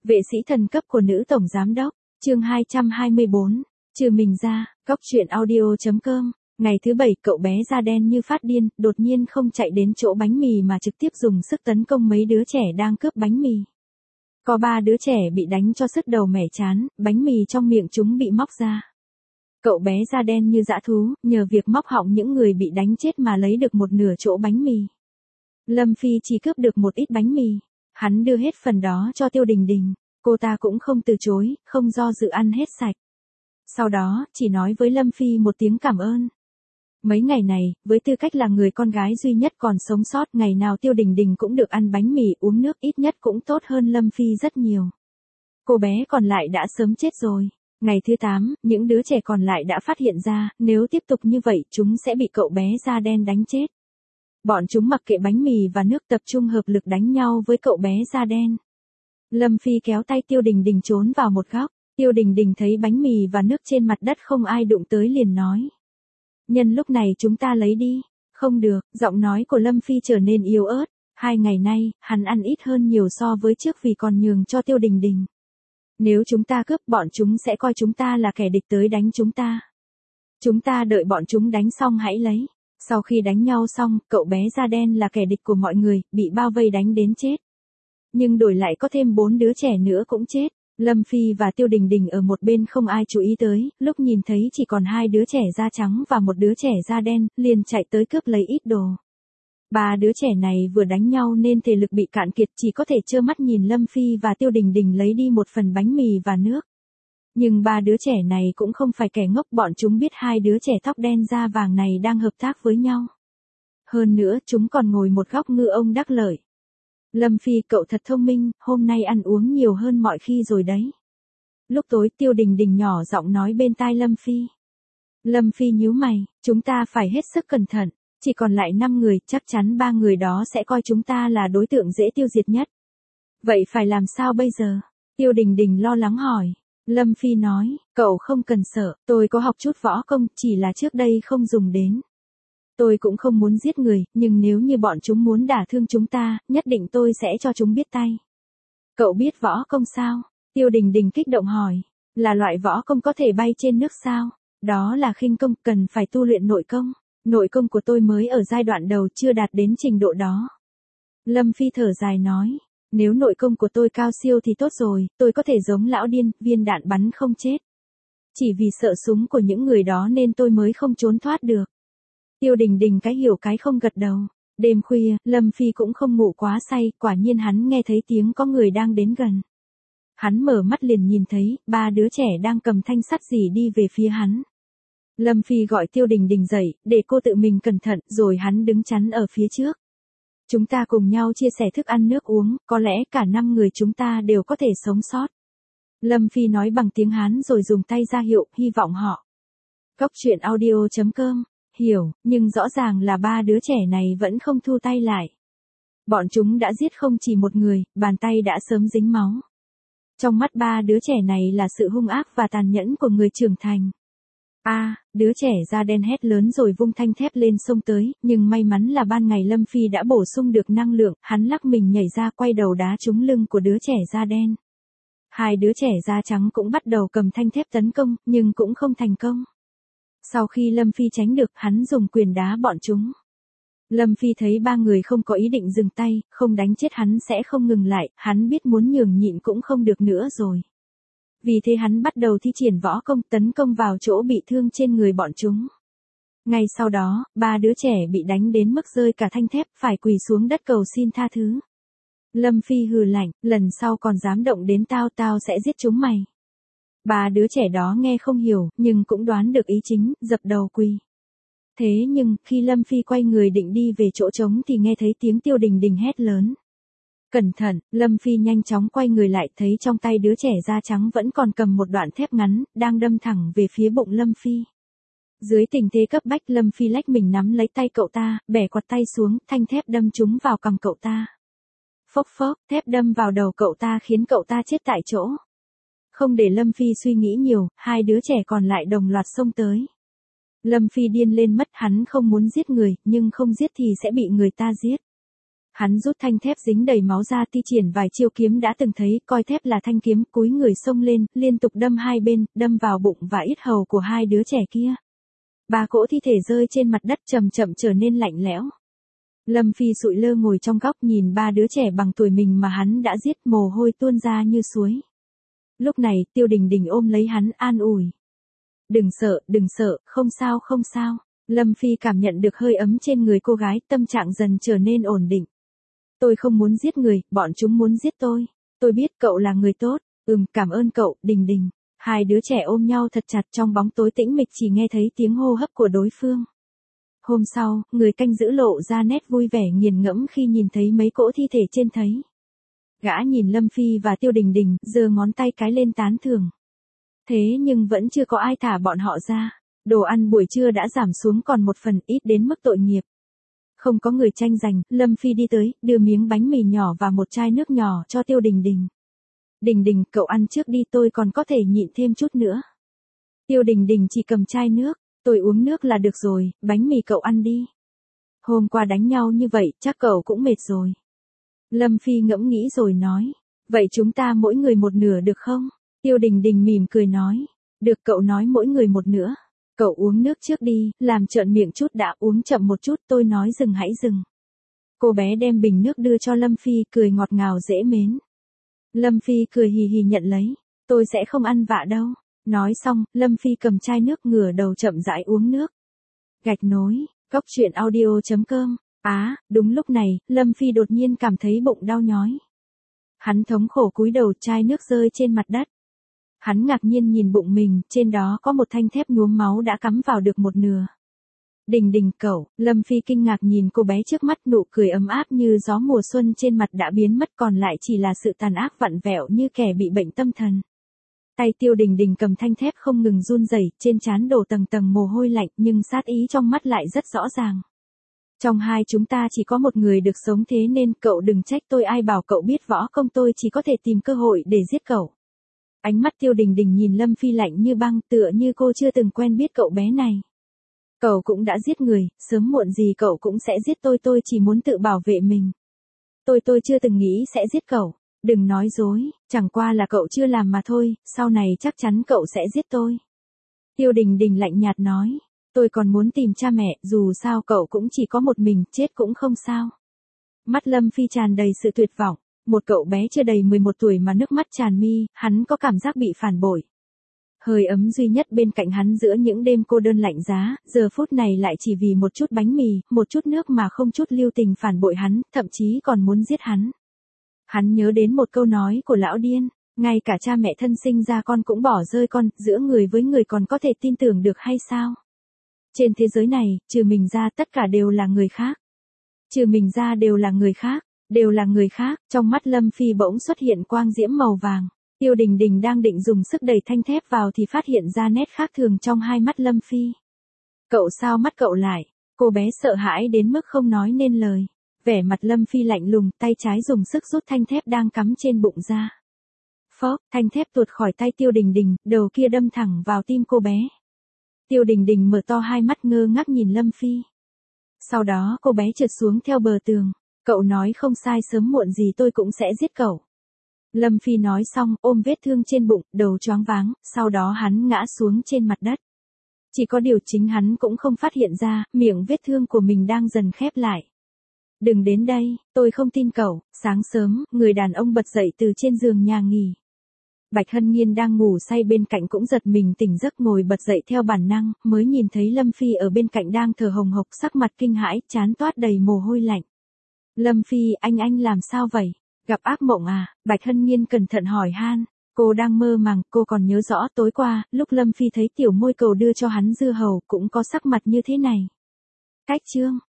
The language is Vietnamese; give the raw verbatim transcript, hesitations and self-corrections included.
Vệ sĩ thần cấp của nữ tổng giám đốc, chương hai trăm hai mươi bốn, trừ mình ra, góc truyện audio chấm com. Ngày thứ bảy cậu bé da đen như phát điên, đột nhiên không chạy đến chỗ bánh mì mà trực tiếp dùng sức tấn công mấy đứa trẻ đang cướp bánh mì. Có ba đứa trẻ bị đánh cho sứt đầu mẻ chán, bánh mì trong miệng chúng bị móc ra. Cậu bé da đen như dã thú, nhờ việc móc họng những người bị đánh chết mà lấy được một nửa chỗ bánh mì. Lâm Phi chỉ cướp được một ít bánh mì, hắn đưa hết phần đó cho Tiêu Đình Đình, cô ta cũng không từ chối, không do dự ăn hết sạch. Sau đó, chỉ nói với Lâm Phi một tiếng cảm ơn. Mấy ngày này, với tư cách là người con gái duy nhất còn sống sót, ngày nào Tiêu Đình Đình cũng được ăn bánh mì uống nước, ít nhất cũng tốt hơn Lâm Phi rất nhiều. Cô bé còn lại đã sớm chết rồi. Ngày thứ tám, những đứa trẻ còn lại đã phát hiện ra, nếu tiếp tục như vậy chúng sẽ bị cậu bé da đen đánh chết. Bọn chúng mặc kệ bánh mì và nước, tập trung hợp lực đánh nhau với cậu bé da đen. Lâm Phi kéo tay Tiêu Đình Đình trốn vào một góc. Tiêu Đình Đình thấy bánh mì và nước trên mặt đất không ai đụng tới liền nói: nhân lúc này chúng ta lấy đi. Không được, giọng nói của Lâm Phi trở nên yếu ớt. Hai ngày nay, hắn ăn ít hơn nhiều so với trước vì còn nhường cho Tiêu Đình Đình. Nếu chúng ta cướp, bọn chúng sẽ coi chúng ta là kẻ địch tới đánh chúng ta. Chúng ta đợi bọn chúng đánh xong hãy lấy. Sau khi đánh nhau xong, cậu bé da đen là kẻ địch của mọi người, bị bao vây đánh đến chết. Nhưng đổi lại có thêm bốn đứa trẻ nữa cũng chết. Lâm Phi và Tiêu Đình Đình ở một bên không ai chú ý tới, lúc nhìn thấy chỉ còn hai đứa trẻ da trắng và một đứa trẻ da đen, liền chạy tới cướp lấy ít đồ. Ba đứa trẻ này vừa đánh nhau nên thể lực bị cạn kiệt, chỉ có thể trơ mắt nhìn Lâm Phi và Tiêu Đình Đình lấy đi một phần bánh mì và nước. Nhưng ba đứa trẻ này cũng không phải kẻ ngốc, bọn chúng biết hai đứa trẻ tóc đen da vàng này đang hợp tác với nhau. Hơn nữa chúng còn ngồi một góc ngư ông đắc lợi. Lâm Phi, cậu thật thông minh, hôm nay ăn uống nhiều hơn mọi khi rồi đấy. Lúc tối Tiêu Đình Đình nhỏ giọng nói bên tai Lâm Phi. Lâm Phi nhíu mày, chúng ta phải hết sức cẩn thận, chỉ còn lại năm người, chắc chắn ba người đó sẽ coi chúng ta là đối tượng dễ tiêu diệt nhất. Vậy phải làm sao bây giờ? Tiêu Đình Đình lo lắng hỏi. Lâm Phi nói, cậu không cần sợ, tôi có học chút võ công, chỉ là trước đây không dùng đến. Tôi cũng không muốn giết người, nhưng nếu như bọn chúng muốn đả thương chúng ta, nhất định tôi sẽ cho chúng biết tay. Cậu biết võ công sao? Tiêu Đình Đình kích động hỏi. Là loại võ công có thể bay trên nước sao? Đó là khinh công, cần phải tu luyện nội công. Nội công của tôi mới ở giai đoạn đầu, chưa đạt đến trình độ đó. Lâm Phi thở dài nói. Nếu nội công của tôi cao siêu thì tốt rồi, tôi có thể giống lão điên, viên đạn bắn không chết. Chỉ vì sợ súng của những người đó nên tôi mới không trốn thoát được. Tiêu Đình Đình cái hiểu cái không gật đầu. Đêm khuya, Lâm Phi cũng không ngủ quá say, quả nhiên hắn nghe thấy tiếng có người đang đến gần. Hắn mở mắt liền nhìn thấy, ba đứa trẻ đang cầm thanh sắt rỉ đi về phía hắn. Lâm Phi gọi Tiêu Đình Đình dậy, để cô tự mình cẩn thận, rồi hắn đứng chắn ở phía trước. Chúng ta cùng nhau chia sẻ thức ăn nước uống, có lẽ cả năm người chúng ta đều có thể sống sót. Lâm Phi nói bằng tiếng Hán rồi dùng tay ra hiệu, hy vọng họ. Góc truyện audio chấm com. Hiểu, nhưng rõ ràng là ba đứa trẻ này vẫn không thu tay lại. Bọn chúng đã giết không chỉ một người, bàn tay đã sớm dính máu. Trong mắt ba đứa trẻ này là sự hung ác và tàn nhẫn của người trưởng thành. A, à, đứa trẻ da đen hét lớn rồi vung thanh thép lên xông tới, nhưng may mắn là ban ngày Lâm Phi đã bổ sung được năng lượng, hắn lắc mình nhảy ra quay đầu đá trúng lưng của đứa trẻ da đen. Hai đứa trẻ da trắng cũng bắt đầu cầm thanh thép tấn công, nhưng cũng không thành công. Sau khi Lâm Phi tránh được, hắn dùng quyền đá bọn chúng. Lâm Phi thấy ba người không có ý định dừng tay, không đánh chết hắn sẽ không ngừng lại, hắn biết muốn nhường nhịn cũng không được nữa rồi. Vì thế hắn bắt đầu thi triển võ công tấn công vào chỗ bị thương trên người bọn chúng. Ngay sau đó, ba đứa trẻ bị đánh đến mức rơi cả thanh thép, phải quỳ xuống đất cầu xin tha thứ. Lâm Phi hừ lạnh, lần sau còn dám động đến tao tao sẽ giết chúng mày. Ba đứa trẻ đó nghe không hiểu, nhưng cũng đoán được ý chính, dập đầu quỳ. Thế nhưng, khi Lâm Phi quay người định đi về chỗ trống thì nghe thấy tiếng Tiêu Đình Đình hét lớn. Cẩn thận, Lâm Phi nhanh chóng quay người lại, thấy trong tay đứa trẻ da trắng vẫn còn cầm một đoạn thép ngắn, đang đâm thẳng về phía bụng Lâm Phi. Dưới tình thế cấp bách, Lâm Phi lách mình nắm lấy tay cậu ta, bẻ quạt tay xuống, thanh thép đâm trúng vào cằm cậu ta. Phốc phốc, thép đâm vào đầu cậu ta khiến cậu ta chết tại chỗ. Không để Lâm Phi suy nghĩ nhiều, hai đứa trẻ còn lại đồng loạt xông tới. Lâm Phi điên lên mất, hắn không muốn giết người, nhưng không giết thì sẽ bị người ta giết. Hắn rút thanh thép dính đầy máu ra thi triển vài chiêu kiếm đã từng thấy, coi thép là thanh kiếm, cúi người xông lên, liên tục đâm hai bên, đâm vào bụng và yết hầu của hai đứa trẻ kia. Ba cỗ thi thể rơi trên mặt đất chậm chậm trở nên lạnh lẽo. Lâm Phi sụi lơ ngồi trong góc nhìn ba đứa trẻ bằng tuổi mình mà hắn đã giết, mồ hôi tuôn ra như suối. Lúc này, Tiêu Đình Đình ôm lấy hắn an ủi. Đừng sợ, đừng sợ, không sao không sao. Lâm Phi cảm nhận được hơi ấm trên người cô gái, tâm trạng dần trở nên ổn định. Tôi không muốn giết người, bọn chúng muốn giết tôi. Tôi biết cậu là người tốt. Ừm, cảm ơn cậu, Đình Đình. Hai đứa trẻ ôm nhau thật chặt trong bóng tối tĩnh mịch, chỉ nghe thấy tiếng hô hấp của đối phương. Hôm sau, người canh giữ lộ ra nét vui vẻ nghiền ngẫm khi nhìn thấy mấy cỗ thi thể trên thấy. Gã nhìn Lâm Phi và Tiêu Đình Đình, giơ ngón tay cái lên tán thưởng. Thế nhưng vẫn chưa có ai thả bọn họ ra. Đồ ăn buổi trưa đã giảm xuống còn một phần, ít đến mức tội nghiệp. Không có người tranh giành, Lâm Phi đi tới, đưa miếng bánh mì nhỏ và một chai nước nhỏ cho Tiêu Đình Đình. Đình Đình, cậu ăn trước đi, tôi còn có thể nhịn thêm chút nữa. Tiêu Đình Đình chỉ cầm chai nước, tôi uống nước là được rồi, bánh mì cậu ăn đi. Hôm qua đánh nhau như vậy, chắc cậu cũng mệt rồi. Lâm Phi ngẫm nghĩ rồi nói, vậy chúng ta mỗi người một nửa được không? Tiêu Đình Đình mỉm cười nói, được, cậu nói mỗi người một nửa. Cậu uống nước trước đi, làm trợn miệng chút đã, uống chậm một chút, tôi nói dừng hãy dừng. Cô bé đem bình nước đưa cho Lâm Phi, cười ngọt ngào dễ mến. Lâm Phi cười hì hì nhận lấy, tôi sẽ không ăn vạ đâu. Nói xong, Lâm Phi cầm chai nước ngửa đầu chậm rãi uống nước. Gạch nối, cóc truyện audio chấm com. Á, đúng lúc này, Lâm Phi đột nhiên cảm thấy bụng đau nhói. Hắn thống khổ cúi đầu, chai nước rơi trên mặt đất. Hắn ngạc nhiên nhìn bụng mình, trên đó có một thanh thép nhuốm máu đã cắm vào được một nửa. Đình Đình cậu, Lâm Phi kinh ngạc nhìn cô bé trước mắt, nụ cười ấm áp như gió mùa xuân trên mặt đã biến mất, còn lại chỉ là sự tàn ác vặn vẹo như kẻ bị bệnh tâm thần. Tay Tiêu Đình Đình cầm thanh thép không ngừng run rẩy, trên trán đổ tầng tầng mồ hôi lạnh, nhưng sát ý trong mắt lại rất rõ ràng. Trong hai chúng ta chỉ có một người được sống, thế nên cậu đừng trách tôi, ai bảo cậu biết võ công, tôi chỉ có thể tìm cơ hội để giết cậu. Ánh mắt Tiêu Đình Đình nhìn Lâm Phi lạnh như băng, tựa như cô chưa từng quen biết cậu bé này. Cậu cũng đã giết người, sớm muộn gì cậu cũng sẽ giết tôi, tôi chỉ muốn tự bảo vệ mình. Tôi tôi chưa từng nghĩ sẽ giết cậu. Đừng nói dối, chẳng qua là cậu chưa làm mà thôi, sau này chắc chắn cậu sẽ giết tôi. Tiêu Đình Đình lạnh nhạt nói, tôi còn muốn tìm cha mẹ, dù sao cậu cũng chỉ có một mình, chết cũng không sao. Mắt Lâm Phi tràn đầy sự tuyệt vọng, một cậu bé chưa đầy mười một tuổi mà nước mắt tràn mi, hắn có cảm giác bị phản bội. Hơi ấm duy nhất bên cạnh hắn giữa những đêm cô đơn lạnh giá, giờ phút này lại chỉ vì một chút bánh mì, một chút nước mà không chút lưu tình phản bội hắn, thậm chí còn muốn giết hắn. Hắn nhớ đến một câu nói của lão điên, ngay cả cha mẹ thân sinh ra con cũng bỏ rơi con, giữa người với người còn có thể tin tưởng được hay sao? Trên thế giới này, trừ mình ra tất cả đều là người khác. Trừ mình ra đều là người khác, đều là người khác, trong mắt Lâm Phi bỗng xuất hiện quang diễm màu vàng. Tiêu Đình Đình đang định dùng sức đẩy thanh thép vào thì phát hiện ra nét khác thường trong hai mắt Lâm Phi. Cậu sao mắt cậu lại? Cô bé sợ hãi đến mức không nói nên lời. Vẻ mặt Lâm Phi lạnh lùng, tay trái dùng sức rút thanh thép đang cắm trên bụng ra. Phốc, thanh thép tuột khỏi tay Tiêu Đình Đình, đầu kia đâm thẳng vào tim cô bé. Tiêu Đình Đình mở to hai mắt ngơ ngác nhìn Lâm Phi. Sau đó cô bé trượt xuống theo bờ tường. Cậu nói không sai, sớm muộn gì tôi cũng sẽ giết cậu. Lâm Phi nói xong, ôm vết thương trên bụng, đầu choáng váng, sau đó hắn ngã xuống trên mặt đất. Chỉ có điều chính hắn cũng không phát hiện ra, miệng vết thương của mình đang dần khép lại. Đừng đến đây, tôi không tin cậu. Sáng sớm, người đàn ông bật dậy từ trên giường nhà nghỉ. Bạch Hân Nhiên đang ngủ say bên cạnh cũng giật mình tỉnh giấc, ngồi bật dậy theo bản năng, mới nhìn thấy Lâm Phi ở bên cạnh đang thở hồng hộc, sắc mặt kinh hãi, trán toát đầy mồ hôi lạnh. Lâm Phi, anh anh làm sao vậy? Gặp ác mộng à? Bạch Hân Nhiên cẩn thận hỏi han. Cô đang mơ màng, cô còn nhớ rõ tối qua, lúc Lâm Phi thấy tiểu môi cầu đưa cho hắn dưa hầu, cũng có sắc mặt như thế này. Cách chương.